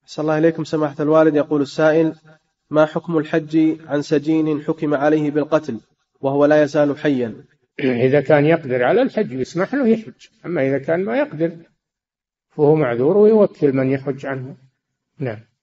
أحسن الله إليكم سماحة الوالد. يقول السائل: ما حكم الحج عن سجين حكم عليه بالقتل وهو لا يزال حيا؟ إذا كان يقدر على الحج يسمح له يحج، أما إذا كان ما يقدر فهو معذور ويوكل من يحج عنه. نعم.